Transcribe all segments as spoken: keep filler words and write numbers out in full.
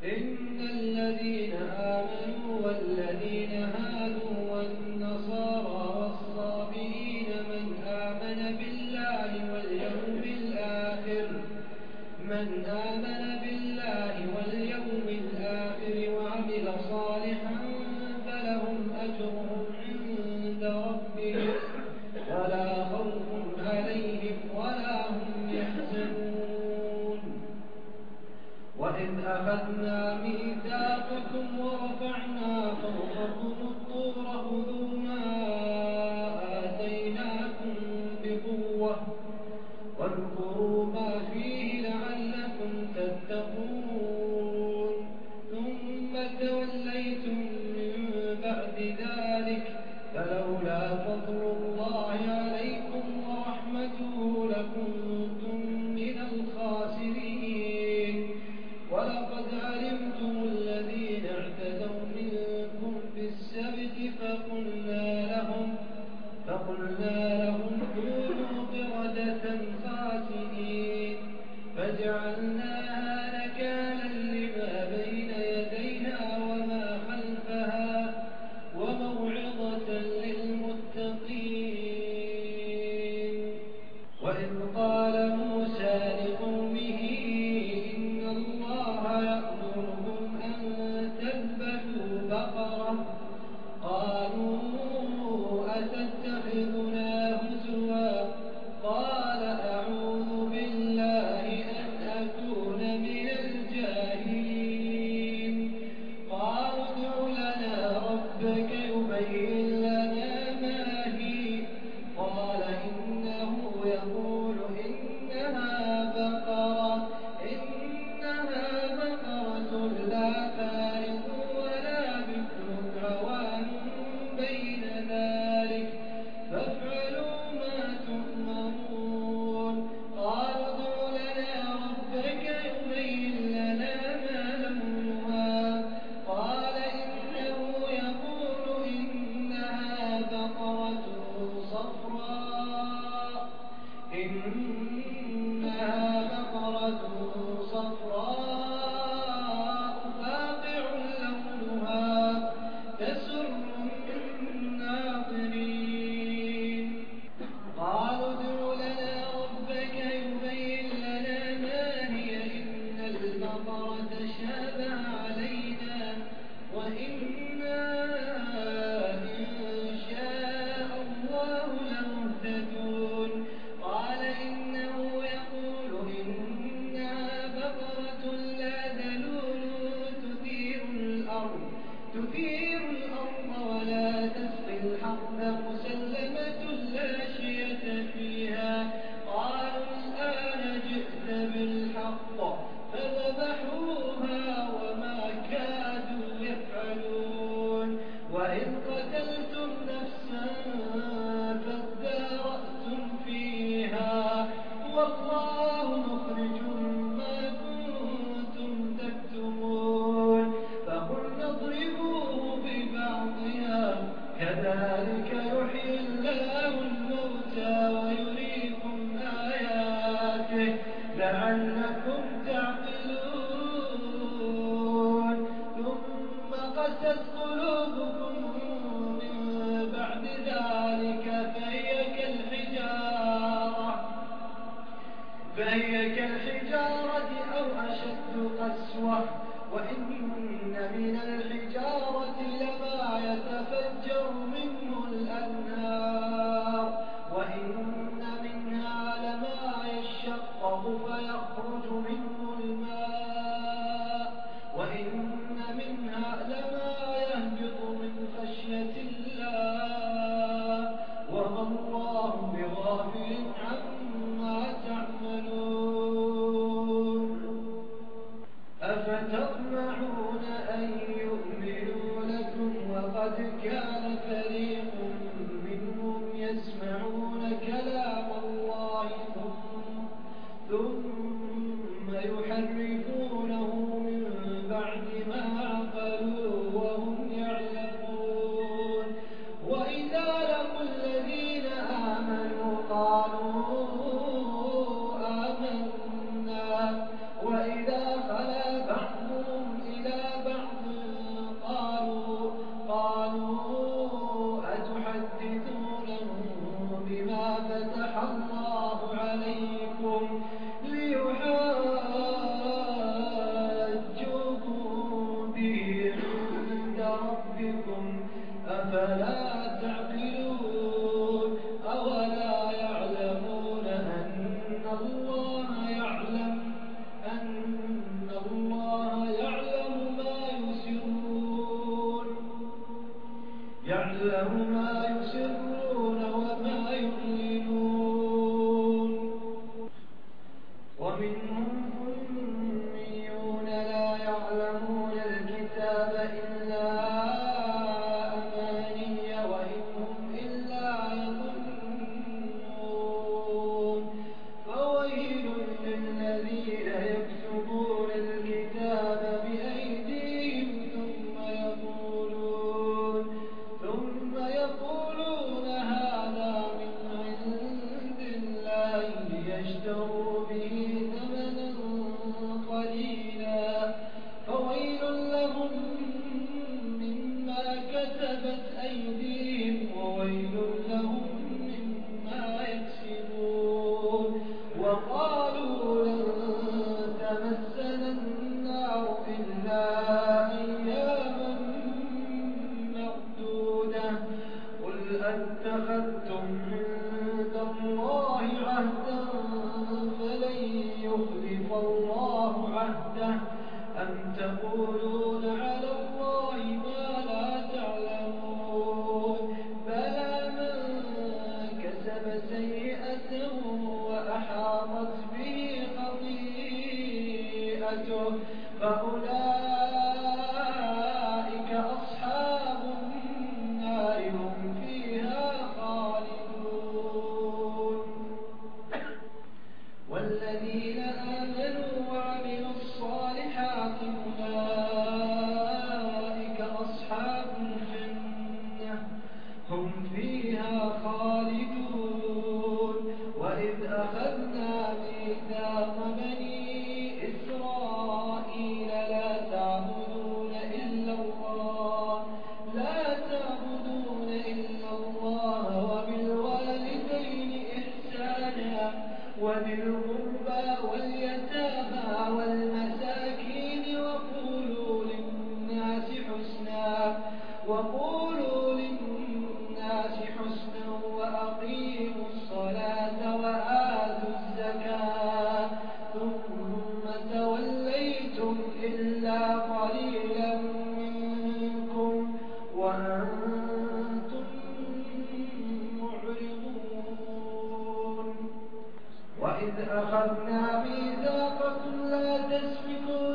إن الذين آمنوا والذين هادوا والنصارى والصابئين من آمن بالله واليوم الآخر من آمن بالله واليوم الآخر وعمل صالحا فلهم أجرهم عند ربهم ولا خوف عليهم ولا هم يحزنون. وإذ أخذنا ميثاقكم ورفعنا فوقكم الطور خذوا ما آتيناكم بقوة واذكروا ما فيه لعلكم تتقون ثم توليتم من بعد ذلك فلولا فضل الله عليكم ورحمته لكنتم من الخاسرين. ولقد علمتم الذين اعتدوا منكم في السبت فقلنا لهم فقلنا لهم كونوا قردة خاسئين فجعلناها نكالا لما بين يديها وما خلفها وموعظة للمتقين. وإذ قال موسى لقومه إن الله يأمركم أن تذبحوا بقرة قالوا أتتخذنا هزوا قال أعوذ بالله أن أكون من الجاهلين. قالوا ادع لنا ربك يبين لنا ما هي قال إنه يقول إنها بقرة إنها بقرة لا فارض ولا بكر عوان بين ذلك فافعلوا ما تؤمرون. قالوا ادع لنا ربك يبين لنا ما لونها قال إنه يقول إنها بقرة صفراء إنها بقرة صفراء فاقع لونها تسر الناظرين. قالوا ادع لنا ربك يبين لنا ما هي إن البقرة تشابه علينا وإنا إن شاء الله لمهتدون. قال إنه يقول إنها بقرة لا ذلول تثير الأرض تثير الأرض ولا تسقي الحرث مسلمة لا شية فيها. قالوا الآن جئت بالحق فذبحوها وما كادوا يفعلون. وإذ قتلتم نفسا فادارأتم فيها والله مخرج ما كنتم تكتمون. فقلنا اضربوه ببعضها كذلك يحيي الله الموتى ويريكم آياته لعلكم تعقلون. ثم قست قلوبكم من بعد ذلك فهي كالحجارة فهي كالحجارة أو أشد قسوة. وإن من الحجارة لما يتفجر منه الأنهار وإن منها لما يشقق فيخرج منه الماء وإن منها لما يهبط من خشية الله وما الله بغافل عما تعملون. أفتطمعون أن يؤمنوا لكم وقد كان فريق منهم يسمعون كلام الله ثم يحرفونه من بعد ما عقلوه وهم يعلمون. وإذا لقوا الذين آمنوا قالوا آمنا وإذا خلا بعضهم يعلم ما يسرون وما يعلنون ومنهم أميون لا يعلمون الكتاب إلا أماني وإن هم إلا يظنون فويل للذين يكتبون الكتاب بأيديهم ثم يقولون ثم يقولون هذا من عند الله ليشتروا به ثمنا قليلا فويل لهم مما كتبت أيديهم وويل لهم مما يكسبون وقالوا لن تمسنا النار إلا أياما معدودة قل أتخذتم عند الله عهدا فلن يخلف الله عهده أم تقولون على الله ما لا تعلمون بلى من كسب سيئة وأحاطت به خطيئته فأولئك أصحاب النار هم فيها خالدون والذين آمنوا وعملوا الصالحات أولئك أصحاب الجنة هم فيها خالدون وإذ أخذنا ميثاق بني إسرائيل لا تعبدون إلا الله لا تعبدون إلا الله وبالوالدين إحسانا وذي القربى واليتامى والمساكين وقولوا للناس حسنا وقولوا للناس حسنا وأقيموا الصلاة وآتوا الزكاة ثم توليتم إلا قليلا منكم وأنتم معرضون وإذ أخذنا ميثاقكم لا تسفكون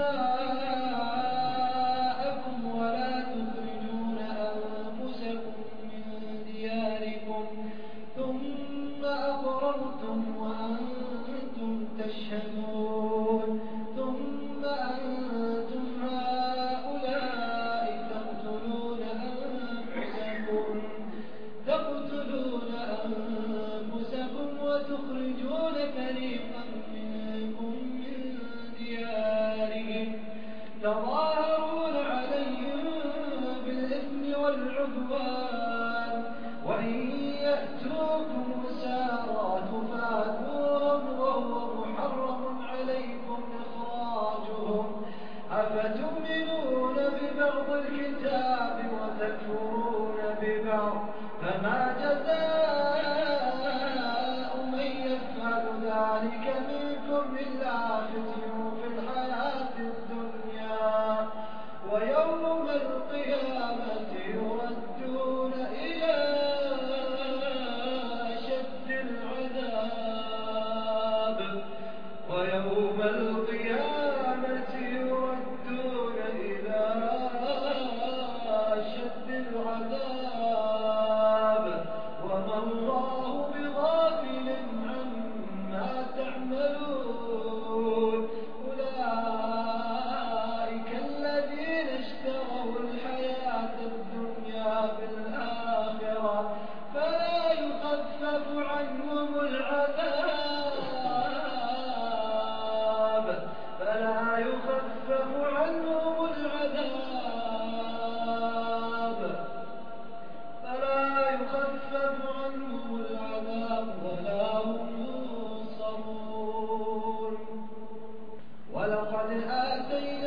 دماءكم ولا تخرجون أنفسكم من دياركم ثم أقررتم وأنتم تشهدون ثم أنتم هؤلاء تقتلون أنفسكم تقتلون أنفسكم وتخرجون فريقا منكم من ديارهم تظاهرون عليهم بالإثم والعدوان وإن يأتوكم سارى تفادوهم وهو محرم عليكم إخراجهم أفتؤمنون ببعض الكتاب وتكفرون ببعض فما جزاء من يفعل ذلك منكم إلا خزي في الحياة الدنيا ويوم القيامة يردون إلى أشد العذاب ويوم القيامة يردون إلى أشد العذاب وما الله بغافل عما تعملون أولئك الذين اشتروا الحياة الدنيا بالآخرة فلا يخفف عنهم العذاب فلا يخفف عنهم العذاب فلا يخفف عنهم العذاب ولا هم ينصرون ولقد آتينا